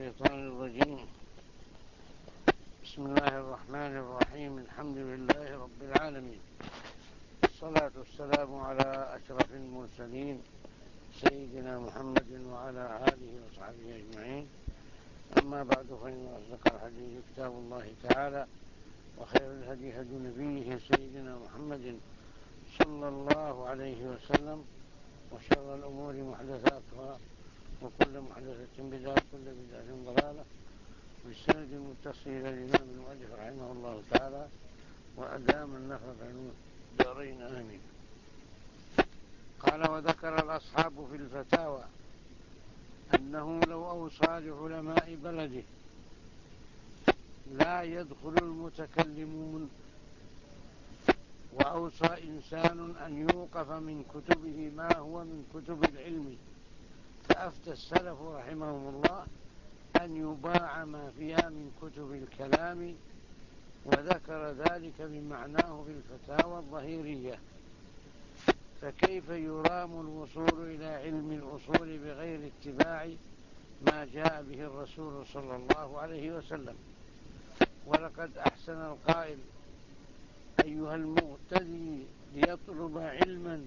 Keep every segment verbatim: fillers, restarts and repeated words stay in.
الشيطان الرجيم. بسم الله الرحمن الرحيم. الحمد لله رب العالمين، الصلاة والسلام على أشرف المرسلين سيدنا محمد وعلى آله وصحبه أجمعين. أما بعد، فإن أصدق الحديث كتاب الله تعالى، وخير الهدي هدي نبيه سيدنا محمد صلى الله عليه وسلم، وشر الأمور محدثاتها، وكل محدثة بدعة، وكل بدعة ضلالة. بالسند المتصل إلى الإمام المؤلف رحمه الله تعالى، وأدام النفع في الدارين آمين. قال: وذكر الأصحاب في الفتاوى أنه لو أوصى لعلماء بلده لا يدخل المتكلمون، وأوصى إنسان أن يوقف من كتبه ما هو من كتب العلم، فأفتى السلف رحمهم الله أن يباع ما فيها من كتب الكلام، وذكر ذلك بمعناه في الفتاوى الظهيرية. فكيف يرام الوصول إلى علم الأصول بغير اتباع ما جاء به الرسول صلى الله عليه وسلم؟ ولقد أحسن القائل: أيها المغتدي ليطلب علما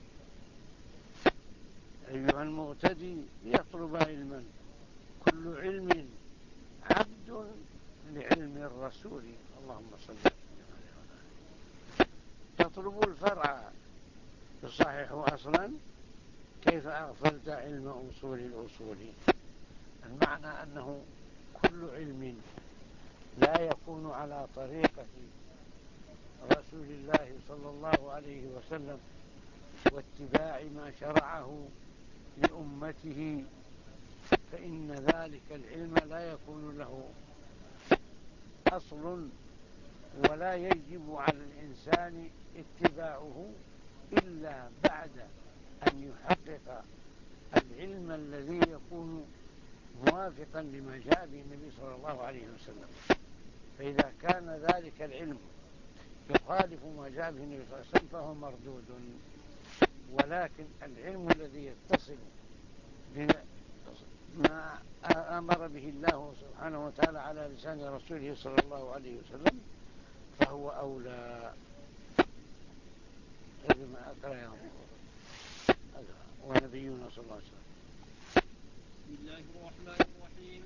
أيها المغتدي ليطلب علما كل علم عبد لعلم الرسول. اللهم صل عليه. تطلب الفرع تصحح أصلا، كيف أغفلت علم أصول الأصول؟ المعنى أنه كل علم لا يكون على طريقة رسول الله صلى الله عليه وسلم واتباع ما شرعه لأمته، فإن ذلك العلم لا يكون له أصل، ولا يجب على الإنسان اتباعه إلا بعد أن يحقق العلم الذي يكون موافقا لما جاء به النبي صلى الله عليه وسلم. فإذا كان ذلك العلم يخالف ما جاء به النبي صلى الله عليه وسلم فهو مردود. ولكن العلم الذي يتصل بما أمر به الله سبحانه وتعالى على لسان رسوله صلى الله عليه وسلم فهو أولى. كما أقرأ ونبينا صلى الله عليه وسلم. بسم الله الرحمن الرحيم.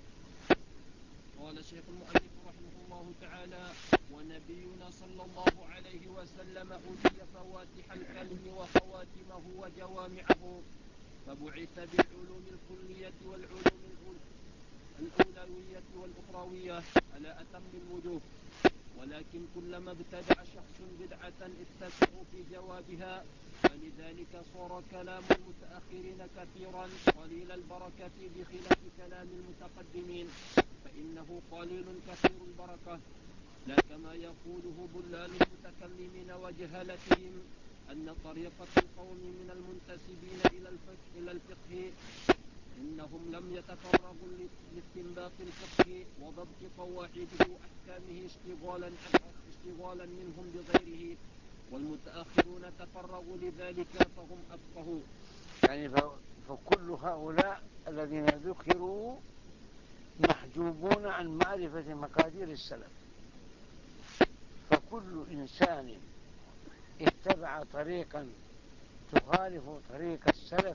قال الشيخ المؤلف رحمه الله تعالى: ونبينا صلى الله عليه وسلم أوتي فواتح الكلم وخواتمه وجوامعه، فبعث بالعلوم الكلية والعلوم الأولوية والأخروية على أتم الوجوه. ولكن كلما ابتدع شخص بدعة اتسعوا في جوابها، فلذلك صار كلام المتأخرين كثيرا قليل البركة بخلاف كلام المتقدمين، فإنه قليل كثير البركة. لا كما يقوله ضلال المتكلمين وجهلتهم أن طريقة القوم من المنتسبين إلى الفقه, إلى الفقه إنهم لم يتفرغوا لاستنباط الفقه وضبط قواعده وأحكامه اشتغالا, اشتغالا منهم بغيره، والمتأخرون تفرغوا لذلك فهم أفقهوا. يعني فكل هؤلاء الذين ذكروا محجوبون عن معرفة مقادير السلف. فكل إنسان اتبع طريقا تخالف طريق السلف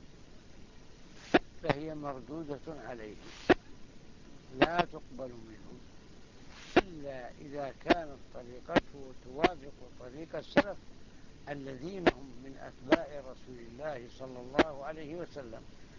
فهي مردودة عليه، لا تقبل منه إلا إذا كانت طريقته توافق طريق السلف الذين هم من أتباع رسول الله صلى الله عليه وسلم.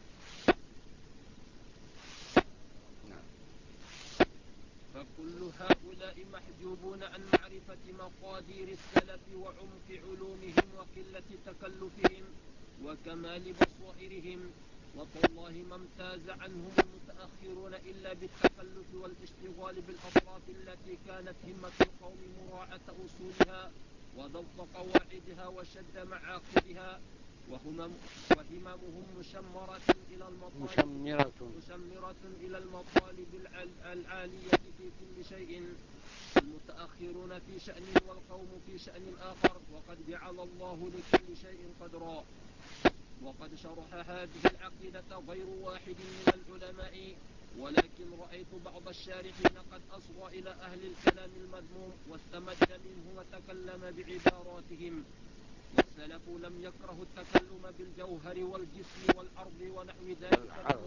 فكل هؤلاء محجوبون عن معرفة مقادير السلف وعمق علومهم وقلة تكلفهم وكمال بصائرهم. وتالله ما امتاز عنهم المتأخرون إلا بالتكلف والاشتغال بالأطراف التي كانت همة القوم مراعاة أصولها وضبط قواعدها وشد معاقدها، وهممهم مشمرة إلى المطالب مشمرة, مشمرة إلى المطالب العالية في كل شيء. المتأخرون في شأن والقوم في شأن آخر، وقد جعل الله لكل شيء قدرا. وقد شرح هذه العقيدة غير واحد من العلماء، ولكن رأيت بعض الشارحين قد أصغى إلى أهل الكلام المذموم واستمد منه وتكلم بعباراتهم. والسلف لم يكرهوا التكلم بالجوهر والجسم والأرض ونحو ذلك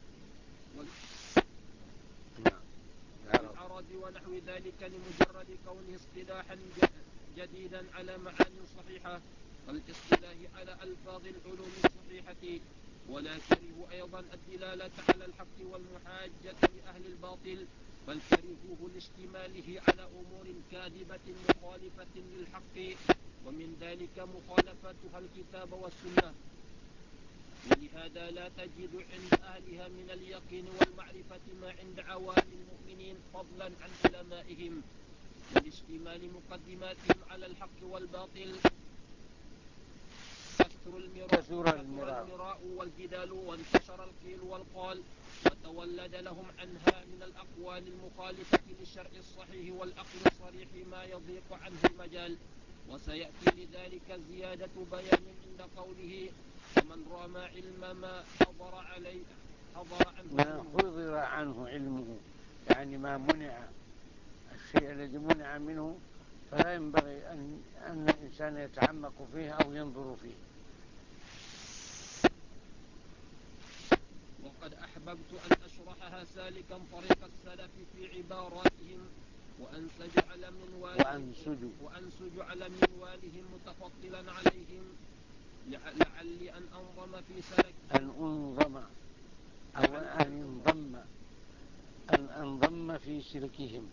والعرض ونحو ذلك لمجرد كونه اصطلاحا جديدا على معاني صحيحة كالاصطلاح على ألفاظ العلوم الصحيحة. ولا كرهوا أيضا الدلالة على الحق والمحاجة لأهل الباطل، بل كرهوه لاشتماله على أمور كاذبة مخالفة للحق، ومن ذلك مخالفتها الكتاب والسنة. ولهذا لا تجد عند أهلها من اليقين والمعرفة ما عند عوام المؤمنين فضلا عن علمائهم. ولاشتمال مقدماتهم على الحق والباطل كثر المراء والجدال وانتشر القيل والقال، وتولد لهم عنها من الأقوال المخالفة للشرع الصحيح والعقل الصريح ما يضيق عنه المجال. وسيأتي لذلك زيادة بيان عند قوله فمن رام علم ما حضر عليه حضر عنه ما حضر عنه علمه، يعني ما منع، الشيء الذي منع منه فلا ينبغي أن, أن الإنسان يتعمق فيه أو ينظر فيه. وقد أحببت أن أشرحها سالكا طريق السلف في عباراتهم وأنسج على منوالهم وأنسج على منوالهم متفضلا عليهم، لعلي أن أنظم في سلك أن أنظم أو أن ينضم أن أنضم في سلكهم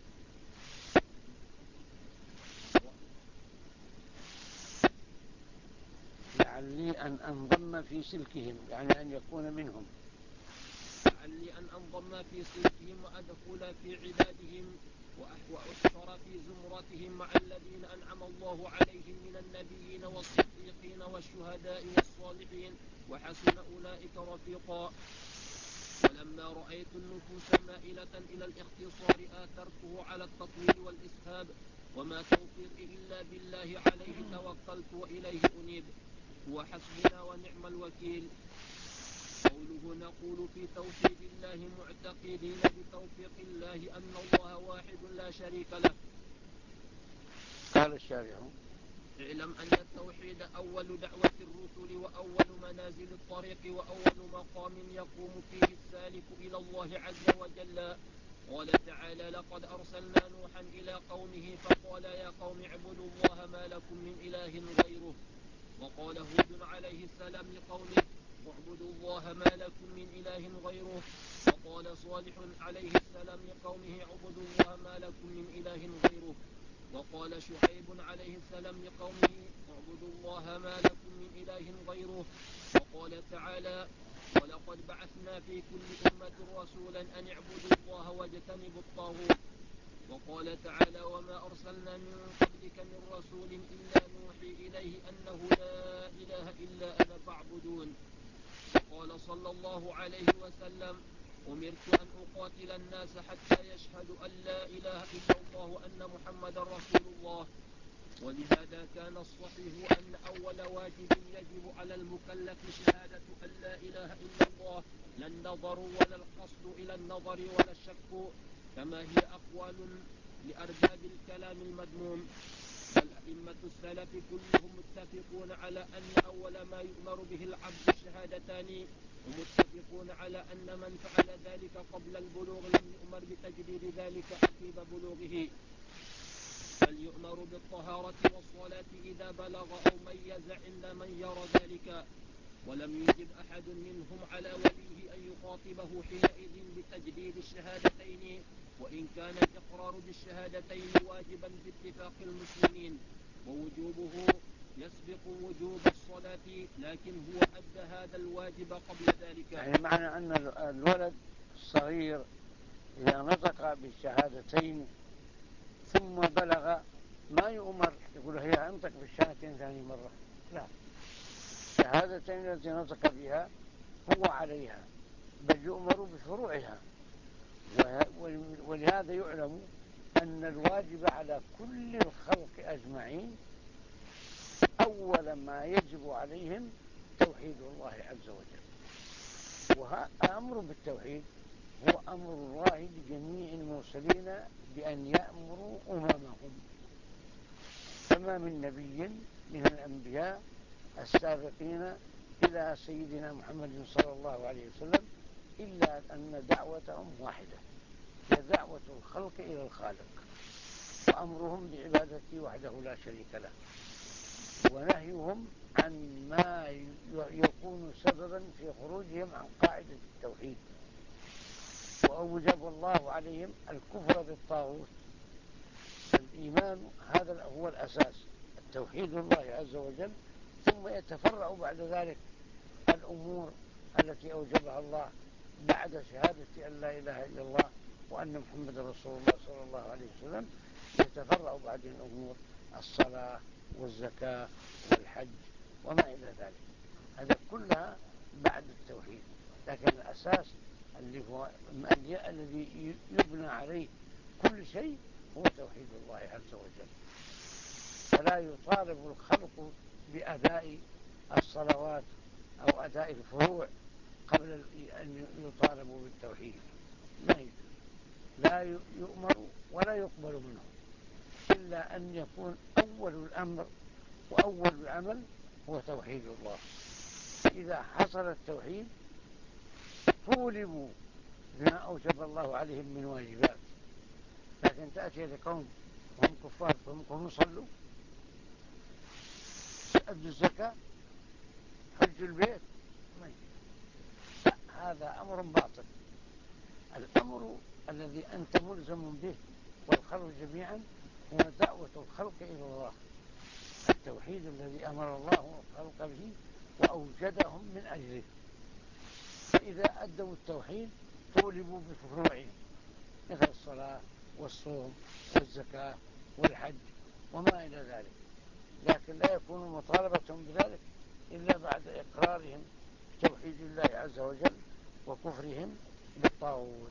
لعلي أن أنضم في سلكهم يعني أن يكون منهم لعلي أن أنضم في سلكهم وأدخل في عبادهم وأحشر في زمرتهم مع الذين أنعم الله عليهم من النبيين والصديقين والشهداء والصالحين وحسن أولئك رفيقا. ولما رأيت النفوس مائلة إلى الاختصار آثرته على التطويل والإسهاب، وما توفيقي إلا بالله عليه توكلت وإليه أنيب، هو حسبنا ونعم الوكيل. قوله نقول في توحيد الله معتقدين بتوفيق الله أن الله واحد لا شريك له. قال الشارع اعلم أن التوحيد أول دعوة الرسل وأول منازل الطريق وأول مقام يقوم فيه السالك إلى الله عز وجل. قال تعالى لقد أرسلنا نوحا إلى قومه فقال يا قوم اعبدوا الله ما لكم من إله غيره. وقال هود عليه السلام لقومه واعبدوا الله ما لكم من إله غيره. وقال صالح عليه السلام لقومه اعبدوا الله ما لكم من إله غيره. وقال شعيب عليه السلام لقومه اعبدوا الله ما لكم من إله غيره. وقال تعالى ولقد بعثنا في كل أمة رسولا أن اعبدوا الله واجتنبوا الطاغوت. وقال تعالى وما أرسلنا من قبلك من رسول إلا نوحي إليه أنه لا إله إلا أنا فاعبدون. وقال صلى الله عليه وسلم أمرت أن أقاتل الناس حتى يشهدوا أن لا إله إلا الله وأن محمدا رسول الله. ولهذا كان الصحيح أن أول واجب يجب على المكلف شهادة أن لا إله إلا الله، لا النظر ولا القصد إلى النظر ولا الشك كما هي أقوال لأرباب الكلام المذموم. فالأئمة السلف كلهم متفقون على أن أول ما يؤمر به العبد الشهادتان، ومتفقون على أن من فعل ذلك قبل البلوغ لم يؤمر بتجديد ذلك عقب بلوغه، بل يؤمر بالطهارة والصلاة إذا بلغ أو ميز عند من يرى ذلك. ولم يجب أحد منهم على وليه أن يخاطبه حينئذ بتجديد الشهادتين، وإن كان الإقرار بالشهادتين واجبا باتفاق المسلمين ووجوبه يسبق وجوب الصلاة، لكن هو أدى هذا الواجب قبل ذلك. يعني معنى أن الولد الصغير إذا نطق بالشهادتين ثم بلغ ما يؤمر يقول هي أنطق بالشهادتين ثاني مرة، لا، الشهادتين التي نطق بها هو عليها، بل يؤمر بفروعها. ولهذا يعلم أن الواجب على كل الخلق أجمعين أول ما يجب عليهم توحيد الله عز وجل. وأمر بالتوحيد هو أمر الله لجميع المرسلين بأن يأمروا أممهم. فما من نبي من الأنبياء السابقين إلى سيدنا محمد صلى الله عليه وسلم إلا أن دعوتهم واحدة، هي دعوة الخلق إلى الخالق، وأمرهم بعبادته وحده لا شريك له، ونهيهم عن ما يكون سببا في خروجهم عن قاعدة التوحيد. وأوجب الله عليهم الكفر بالطاغوت. الإيمان هذا هو الأساس، التوحيد الله عز وجل، ثم يتفرع بعد ذلك الأمور التي أوجبها الله بعد شهادة أن لا إله إلا الله وأن محمد رسول الله صلى الله عليه وسلم. يتفرع بعد الأمور الصلاة والزكاة والحج وما إلى ذلك، هذا كلها بعد التوحيد. لكن الأساس اللي هو الذي يبنى عليه كل شيء هو توحيد الله عز وجل. فلا يطالب الخلق بأداء الصلوات أو أداء الفروع قبل أن يطالبوا بالتوحيد، لا لا يؤمر ولا يقبل منه إلا أن يكون أول الأمر وأول العمل هو توحيد الله. إذا حصل التوحيد طولبوا بما أوجب الله عليهم من واجبات. لكن تأتي لقوم وهم كفار فهم يصلوا، أدوا الزكاة، حجوا البيت، هذا أمر باطل. الأمر الذي أنت ملزم به والخلق جميعا هو دعوة الخلق إلى الله، التوحيد الذي أمر الله الخلق به وأوجدهم من أجله. فإذا أدوا التوحيد طولبوا بفروعهم مثل الصلاة والصوم والزكاة والحج وما إلى ذلك، لكن لا يكون مطالبتهم بذلك إلا بعد إقرارهم بتوحيد الله عز وجل وكفرهم بالطاغوت.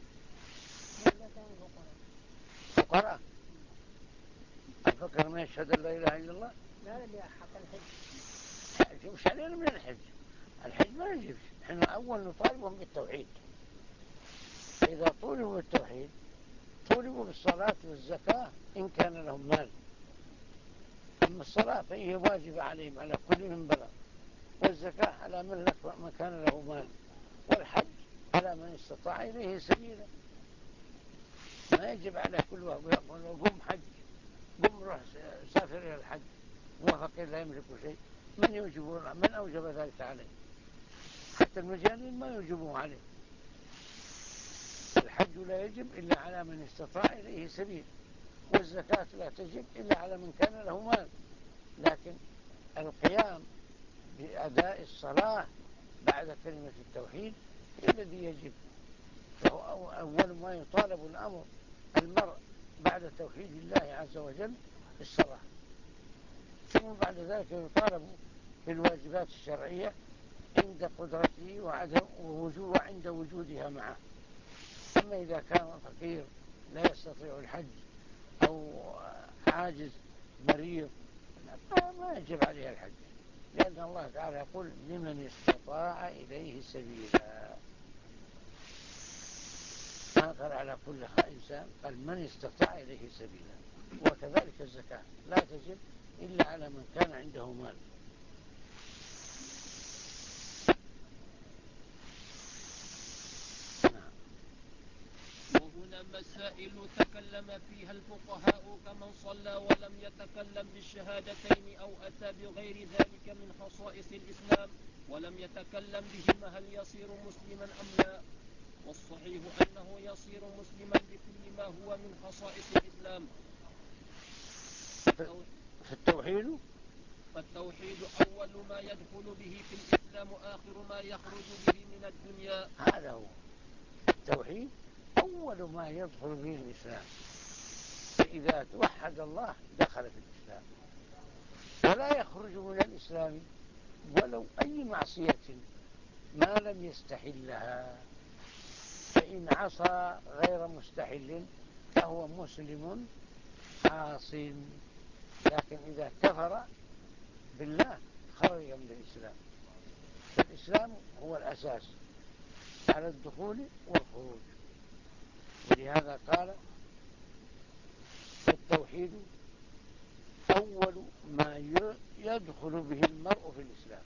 فقراء الفقر ما يشهد أن لا إله إلا الله، لا لا حق الحج مش علينا من الحج، الحج ما يجبش، نحن أول نطالبهم بالتوحيد. فإذا طولبوا بالتوحيد طولبوا بالصلاة والزكاة إن كان لهم مال. أما الصلاة فهي واجبة عليهم على كل من بلغ، والزكاة على من من كان له مال، والحج على من استطاع إليه سبيلا. ما يجب على كل واحد يقول قم حج، قم روح سافر إلى الحج وهو فقير لا يملك شيء. من يوجب من أوجب ذلك عليه؟ حتى المجانين ما يوجبوه عليه. الحج لا يجب إلا على من استطاع إليه سبيل، والزكاة لا تجب إلا على من كان له مال. لكن القيام بأداء الصلاة بعد كلمة التوحيد الذي يجب، فهو أول ما يطالب الأمر المرء بعد توحيد الله عز وجل بالصلاة، ثم بعد ذلك يطالب بالواجبات الشرعية عند قدرته وعند وجودها معه. أما إذا كان فقير لا يستطيع الحج أو عاجز مريض ما يجب عليه الحج، لأن الله تعالى يقول لمن استطاع إليه سبيلا، ما قال على كل إنسان، قال من استطاع إليه سبيلا. وكذلك الزكاة لا تجب إلا على من كان عنده مال. وهنا مسائل تكلم فيها الفقهاء كمن صلى ولم يتكلم بالشهادتين أو أتى بغير ذلك من خصائص الإسلام ولم يتكلم بهما هل يصير مسلما أم لا؟ والصحيح أنه يصير مسلما بكل ما هو من خصائص الإسلام. في التوحيد فالتوحيد أول ما يدخل به في الإسلام وآخر ما يخرج به من الدنيا. هذا هو التوحيد، أول ما يدخل به الإسلام. فإذا توحد الله دخل في الإسلام، ولا يخرج من الإسلام ولو أي معصية ما لم يستحلها. فإن عصى غير مستحل فهو مسلم عاص، لكن إذا كفر بالله خرج من الإسلام. فالإسلام هو الأساس على الدخول والخروج. ولهذا قال التوحيد أول ما يدخل به المرء في الإسلام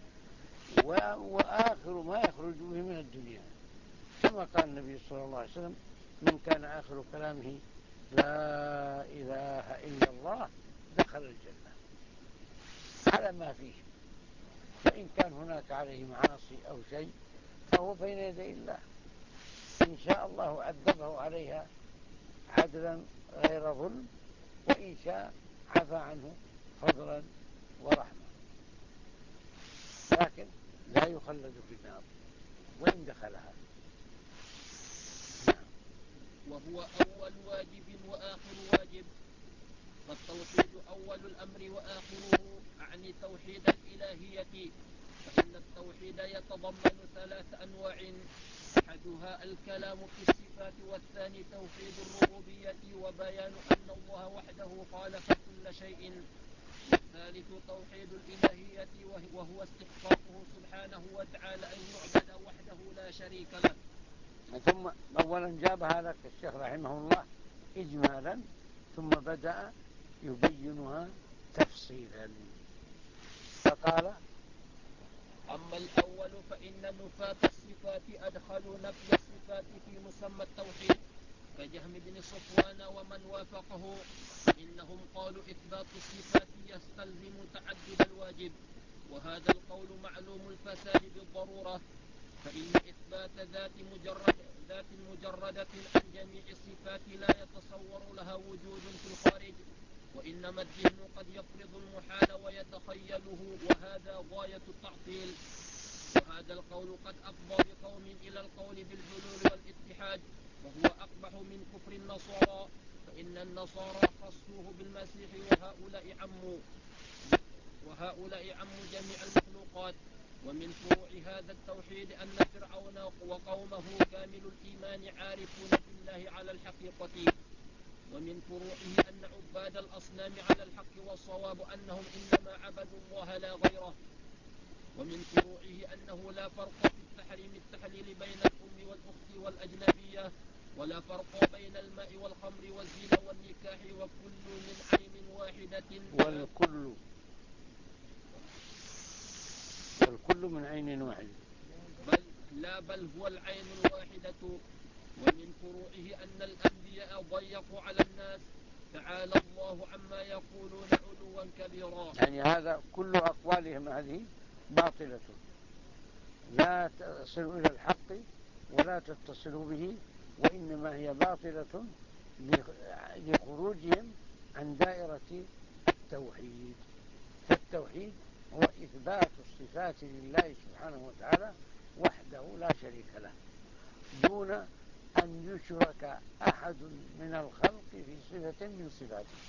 وآخر ما يخرج به من الدنيا، كما قال النبي صلى الله عليه وسلم: من كان آخر كلامه لا إله إلا الله دخل الجنة، على ما فيه. فإن كان هناك عليه معاصي أو شيء فهو بين يدي الله، إن شاء الله عذبه عليها عدلا غير ظلم، وإن شاء عفى عنه فضلا ورحمة، لكن لا يخلد في النار وإن دخلها. وهو أول واجب وآخر واجب. فالتوحيد أول الأمر وآخره، أعني توحيد الإلهية. فإن التوحيد يتضمن ثلاث أنواع: أحدها الكلام في الصفات، والثاني توحيد الربوبية وبيان أن الله وحده خالق كل شيء، والثالث توحيد الإلهية وهو استحقاقه سبحانه وتعالى أن يعبد وحده لا شريك له. ثم أولا جابها لك الشيخ رحمه الله إجمالا، ثم بدأ يبينها تفصيلا، فقال: أما الأول فإن نفاة الصفات أدخلوا نفي الصفات في مسمى التوحيد كجهم بن صفوان ومن وافقه، فإنهم قالوا إثبات الصفات يستلزم تعدد الواجب، وهذا القول معلوم الفساد بالضرورة. فإن إثبات ذات مجرد ذات مجردة عن جميع الصفات لا يتصور لها وجود في الخارج، وإنما الذهن قد يفرض المحال ويتخيله، وهذا غاية التعطيل. وهذا القول قد أفضى بقوم إلى القول بالحلول والاتحاد، وهو أقبح من كفر النصارى، فإن النصارى خصوه بالمسيح وهؤلاء عموا وهؤلاء عموا جميع المخلوقات. ومن فروع هذا التوحيد أن فرعون وقومه كامل الإيمان عارفون بالله على الحقيقة. ومن فروعه أن عباد الأصنام على الحق والصواب أنهم إنما عبدوا الله لا غيره. ومن فروعه أنه لا فرق في التحريم التحليل بين الأم والأخت والأجنبية، ولا فرق بين الماء والخمر والزنا والنكاح، وكل من عين واحدة والكل والكل من عين واحدة بل لا بل هو العين الواحدة. ومن فروعه أن الأنبياء ضيقوا على الناس، تعالى الله عما يقولون علوا كبيرا. يعني هذا كل أقوالهم هذه باطلة، لا تصل إلى الحق ولا تتصل به، وإنما هي باطلة لخروجهم عن دائرة التوحيد. فالتوحيد هو إثبات الصفات لله سبحانه وتعالى وحده لا شريك له، دون أن يشرك أحد من الخلق في صفة من صفاته.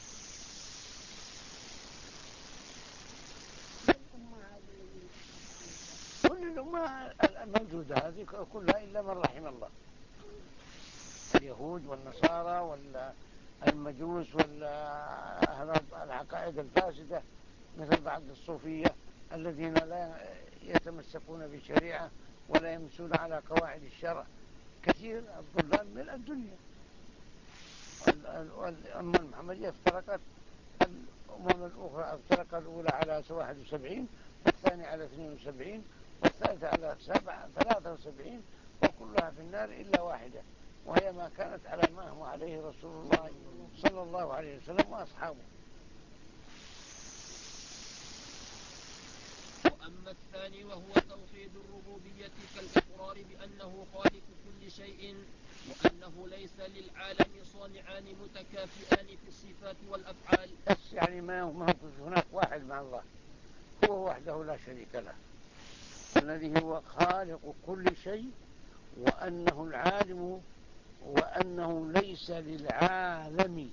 كل الأمة الموجودة هذه كلها إلا من رحم الله، اليهود والنصارى والمجوس والأهل العقائد الفاسدة مثل بعض الصوفية الذين لا يتمسكون بالشريعة ولا يمسون على قواعد الشرع، كثير الضلال من الدنيا. الأمة المحمدية افترقت، الأمم الأخرى افترقت، الأولى على واحد وسبعين، والثانية على اثنين وسبعين، والثالثة على ثلاثة وسبعين، وكلها في النار إلا واحدة، وهي ما كانت على ما هو عليه رسول الله صلى الله عليه وسلم وأصحابه. وأما الثاني وهو توحيد الربوبية كالإقرار بأنه خالق كل شيء، وأنه ليس للعالم صانعان متكافئان في الصفات والأفعال. بس يعني ما هناك واحد مع الله، هو وحده لا شريك له، الذي هو خالق كل شيء، وأنه العالم، وأنه ليس للعالم،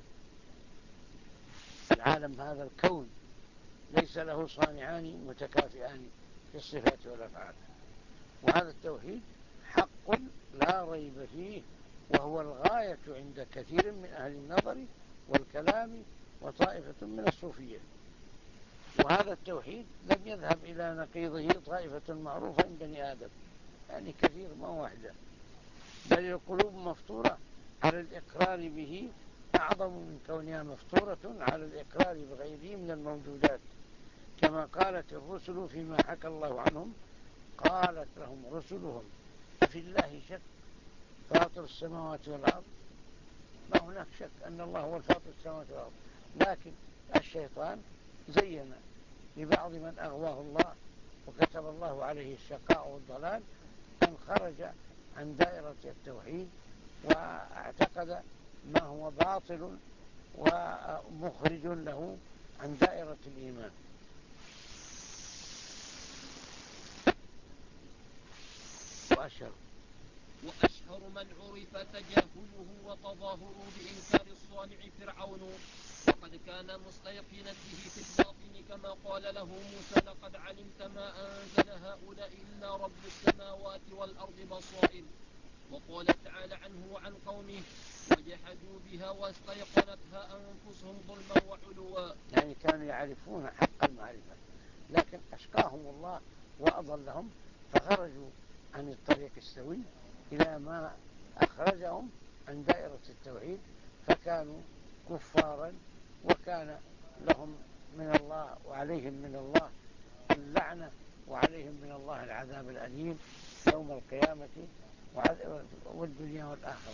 العالم هذا الكون ليس له صانعان متكافئان في الصفات والأفعال. وهذا التوحيد حق لا ريب فيه، وهو الغاية عند كثير من أهل النظر والكلام وطائفة من الصوفية. وهذا التوحيد لم يذهب إلى نقيضه طائفة معروفة من بني آدم، يعني كثير ما واحدة، بل القلوب مفطورة على الإقرار به أعظم من كونها مفطورة على الإقرار بغيره من الموجودات، كما قالت الرسل فيما حكى الله عنهم: قالت لهم رسلهم أفي الله شك فاطر السماوات والأرض. ما هناك شك أن الله هو الفاطر السماوات والأرض، لكن الشيطان زين لبعض من أغواه الله وكتب الله عليه الشقاء والضلال أن خرج عن دائرة التوحيد واعتقد ما هو باطل ومخرج له عن دائرة الإيمان. وأشهر وأشهر من عرف تجاهله وتظاهره بإنكار الصانع فرعون، وقد كان مستيقنا به في الباطن، كما قال له موسى: لقد علمت ما أنزل هؤلاء إلا رب السماوات والأرض بصائر. وقال تعالى عنه وعن قومه: وجحدوا بها واستيقنتها أنفسهم ظلما وعلوا. يعني كانوا يعرفون حق المعرفة، لكن أشقاهم الله وأضلهم، فخرجوا عن الطريق السوي إلى ما أخرجهم عن دائرة التوحيد، فكانوا كفارا، وكان لهم من الله وعليهم من الله اللعنة وعليهم من الله العذاب الأليم يوم القيامة والدنيا والآخرة.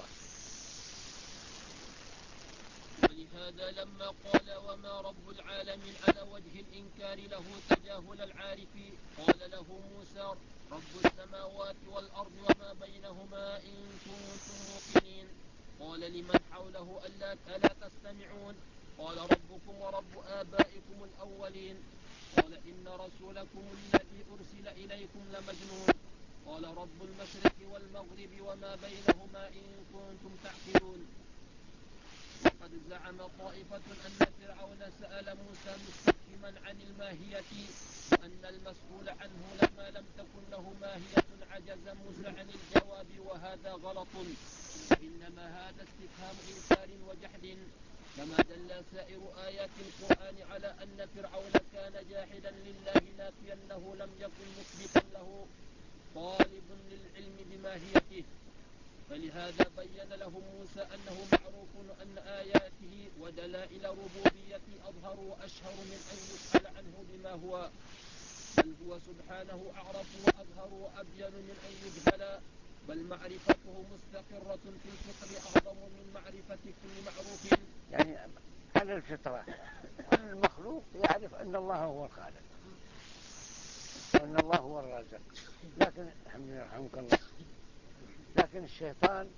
ولهذا لما قال: وما رب العالمين على وجه الإنكار له تجاهل العارف، قال له موسى: رب السماوات والأرض وما بينهما إن كنتم موقنين. قال لمن حوله: ألا, ألا تستمعون؟ قال: ربكم ورب آبائكم الأولين. قال: إن رسولكم الذي أرسل إليكم لمجنون. قال: رب المشرق والمغرب وما بينهما إن كنتم تعقلون. وقد زعم طائفة أن فرعون سأل موسى مستفهما عن الماهية، وأن المسؤول عنه لما لم تكن له ماهية عجز موسى عن الجواب، وهذا غلط، وإنما هذا استفهام إنكار وجحد، كما دل سائر آيات القرآن على أن فرعون كان جاحدا لله نافيا له، لم يكن مثبتا له طالب للعلم بماهيته. فلهذا بين لهم موسى أنه معروف أن آياته ودلائل ربوبيته أظهر وأشهر من أن يسأل عنه بما هو، بل هو سبحانه أعرف وأظهر وأبين من أن يجهل، بل معرفته مستقرة في الفطر أعظم من معرفة كل معروف. يعني على الفطرة كل المخلوق يعرف أن الله هو الخالق وأن الله هو الرازق، لكن الحمد لله رحمك الله، لكن الشيطان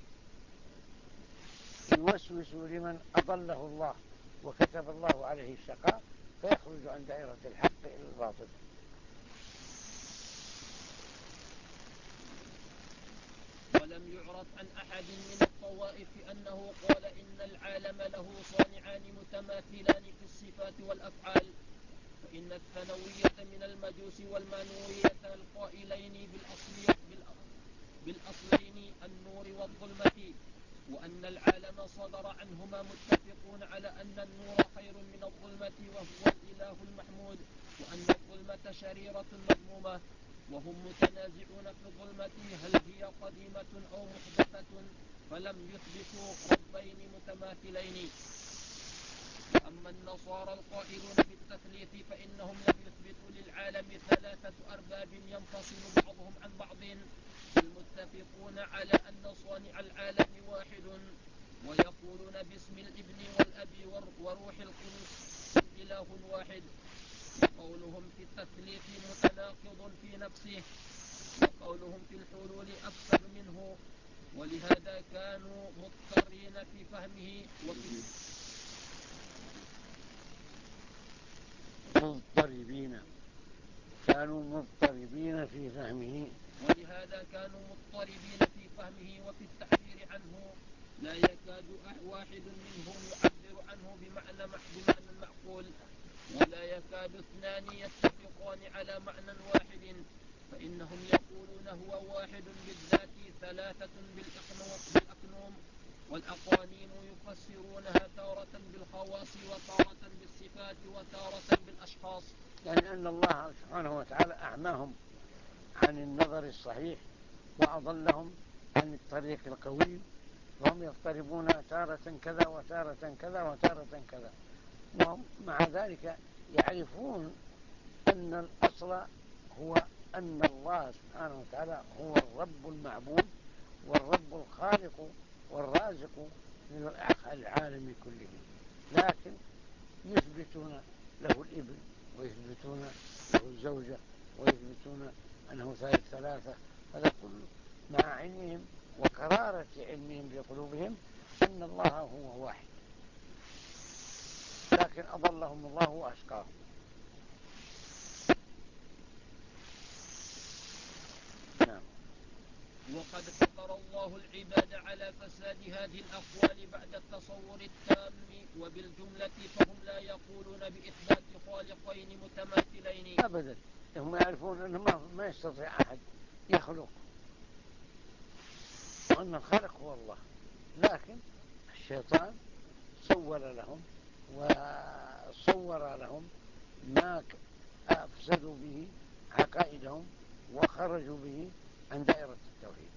يوسوس لمن أضله الله وكتب الله عليه الشقاء، فيخرج عن دائرة الحق إلى الباطل. ولم يعرف عن أحد من الطوائف أنه قال إن العالم له صانعان متماثلان في الصفات والأفعال، فإن الثانوية من المجوس والمانوية القائلين بالأصلية بالأصلين النور والظلمة، وأن العالم صدر عنهما متفقون على أن النور خير من الظلمة وهو الإله المحمود، وأن الظلمة شريرة مذمومة، وهم متنازعون في الظلمة هل هي قديمة أو محدثة، فلم يثبتوا ربين متماثلين. وأما النصارى القائلون بالتثليث فإنهم لم يثبتوا للعالم ثلاثة أرباب ينفصل بعضهم عن بعض، المتفقون على أن صانع العالم واحد، ويقولون باسم الابن والأب وروح القدس إله واحد. وقولهم في التثليث متناقض في نفسه، وقولهم في الحلول أفسد منه، ولهذا كانوا مضطرين في فهمه وفي مضطربين كانوا مضطربين في فهمه ولهذا كانوا مضطربين في فهمه وفي التعبير عنه، لا يكاد واحد منهم يعبر عنه بمعنى بمعنى معقول، ولا يكاد اثنان يتفقان على معنى واحد، فإنهم يقولون هو واحد بالذات ثلاثة بالأقنوم والأقانيم، يفسرونها تارة بالخواص وتارة بالصفات وتارة بالأشخاص. يعني أن الله سبحانه وتعالى أعماهم عن النظر الصحيح وأضلهم عن الطريق القويم، وهم يضطربون تارة كذا وتارة كذا وتارة كذا، وهم مع ذلك يعرفون أن الأصل هو أن الله سبحانه وتعالى هو الرب المعبود والرب الخالق والرازق للعالم كله، لكن يثبتون له الابن ويثبتون له الزوجة ويثبتون أنه ثالث ثلاثة، هذا كله مع علمهم وقرارة علمهم بقلوبهم أن الله هو واحد، لكن أضلهم الله وأشقاهم. نعم. وقد فطر الله العباد على فساد هذه الأقوال بعد التصور التام، وبالجملة فهم لا يقولون بإثبات خالقين متماثلين أبدا، هم يعرفون أنه ما يستطيع أحد يخلق، وأن الخالق هو الله، لكن الشيطان سول لهم وصور لهم ما أفسدوا به عقائدهم وخرجوا به عن دائرة التوحيد.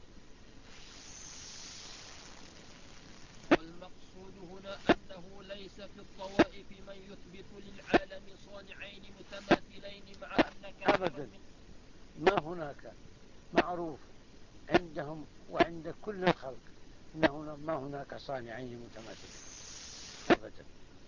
والمقصود هنا أنه ليس في الطوائف من يثبت للعالم صانعين متماثلين، مع أن أبدا ما هناك معروف عندهم وعند كل الخلق أنه ما هناك صانعين متماثلين أبدا،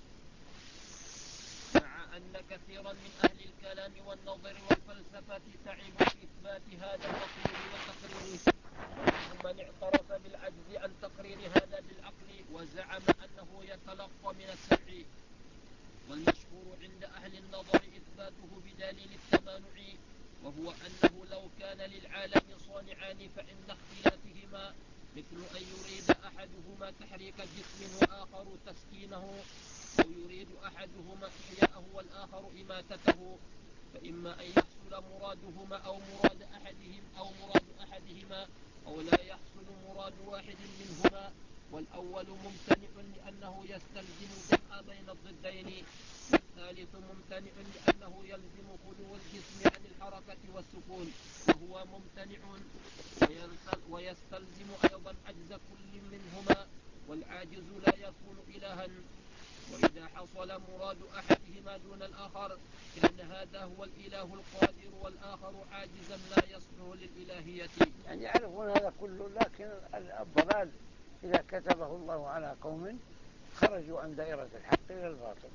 مع أن كثيرا من أهل الكلام والنظر والفلسفة تعبوا في إثبات هذا المطلوب وتقريره، ومن اعترف بالعجز عن تقرير هذا بالعقل وزعم أنه يتلقى من السمع. والمشهور عند أهل النظر إثباته بدليل التمانع، وهو أنه لو كان للعالم صانعان فإن اختلافهما مثل أن يريد أحدهما تحريك الجسم وآخر تسكينه، أو يريد أحدهما إحياءه والآخر إماتته، فإما أن يحصل مرادهما أو مراد أحدهم أو مراد أحدهما أو لا يحصل مراد واحد منهما. والأول ممتنع لأنه يستلزم الجمع بين الضدين، والثالث ممتنع لأنه يلزم خلو الجسم عن الحركة والسكون، وهو ممتنع ويستلزم أيضا عجز كل منهما، والعاجز لا يكون إلها. وإذا حصل مراد أحدهما دون الآخر كان هذا هو الإله القادر والآخر عاجزا لا يصلح للإلهية. يعني يعرفون هذا كله، لكن الضلال إذا كتبه الله على قوم خرجوا عن دائرة الحق إلى الباطل.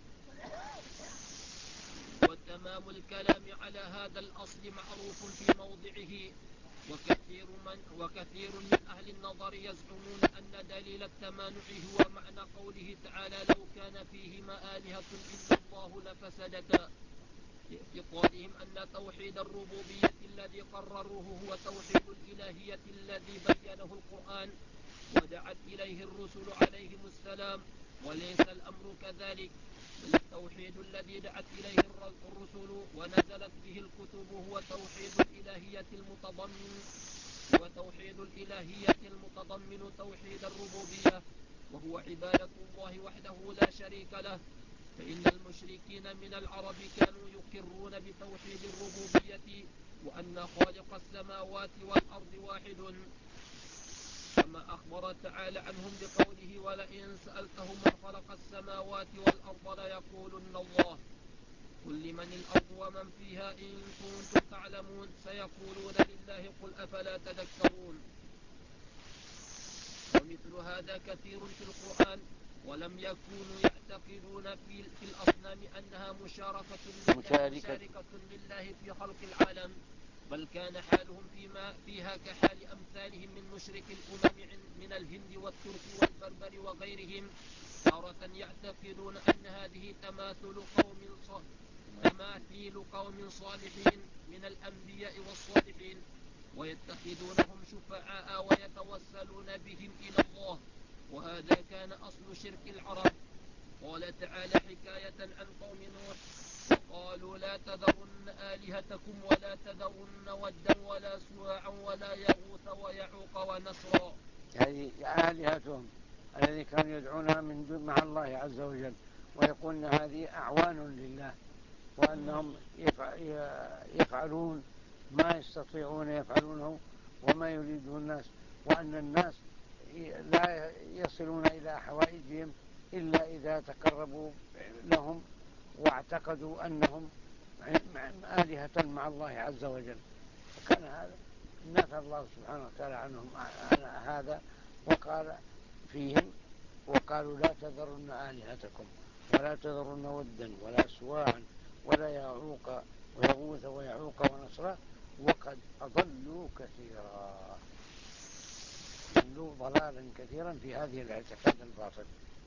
وتمام الكلام على هذا الأصل معروف في موضعه، وكثير من, وكثير من أهل النظر يزعمون أن دليل التمانع هو معنى قوله تعالى لو كان فيهما آلهة إلا الله لفسدتا، لاعتقادهم أن توحيد الربوبية الذي قرروه هو توحيد الإلهية الذي بينه القرآن ودعت إليه الرسل عليهم السلام، وليس الأمر كذلك، بل التوحيد الذي دعت إليه الرسل ونزلت به الكتب هو توحيد الإلهية المتضمن هو توحيد الإلهية المتضمن توحيد الربوبية، وهو عبادة الله وحده لا شريك له. فإن المشركين من العرب كانوا يقرون بتوحيد الربوبية وأن خالق السماوات والأرض واحد، كما أخبر تعالى عنهم بقوله ولئن سألتهم من خلق السماوات والأرض ليقولن الله قل لمن الأرض ومن فيها إن كنتم تعلمون سيقولون لله قل أفلا تذكرون. ومثل هذا كثير في القرآن، ولم يكونوا يعتقدون في, في الأصنام أنها مشاركة لله, مشاركة لله في خلق العالم، بل كان حالهم فيما فيها كحال أمثالهم من مشرك الأمم من الهند والترك والبربر وغيرهم، تارة يعتقدون أن هذه تماثل قوم تماثيل قوم صالحين من الأنبياء والصالحين، ويتخذونهم شفعاء ويتوسلون بهم إلى الله، وهذا كان أصل شرك العرب. قال تعالى حكاية عن قوم نوح قالوا لا تذرن آلهتكم ولا تذرن ودا ولا سواعا ولا يغوث ويعوق ونسرا. هذه آلهتهم الذي كانوا يدعونها من دون مع الله عز وجل ويقولون هذه أعوان لله، وأنهم يفعلون ما يستطيعون يفعلونه وما يريده الناس، وأن الناس لا يصلون إلى حوائجهم إلا إذا تقربوا لهم واعتقدوا أنهم آلهة مع الله عز وجل. فكان هذا نفى الله سبحانه وتعالى عنهم هذا وقال فيهم وقالوا لا تذرن آلهتكم ولا تذرن ودا ولا سواعا ولا يعوق ويغوث ويعوق ونصرا وقد أضلوا كثيرا، ضلوا ضلالا كثيرا في هذه الاعتقاد الباطل.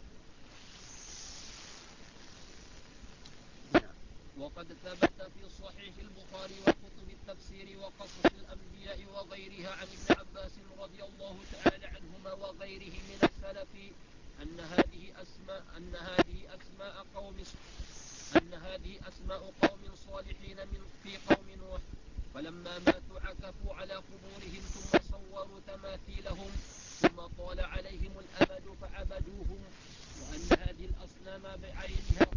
وقد ثبت في صحيح البخاري وكتب التفسير وقصص الأنبياء وغيرها عن ابن عباس رضي الله تعالى عنهما وغيره من السلف أن هذه أسماء أن هذه أسماء قوم أن هذه أسماء قوم صالحين من في قوم نوح، فلما ماتوا عكفوا على قبورهم ثم صوروا تماثيلهم ثم طال عليهم الأمد فعبدوهم، وأن هذه الأصنام بعينها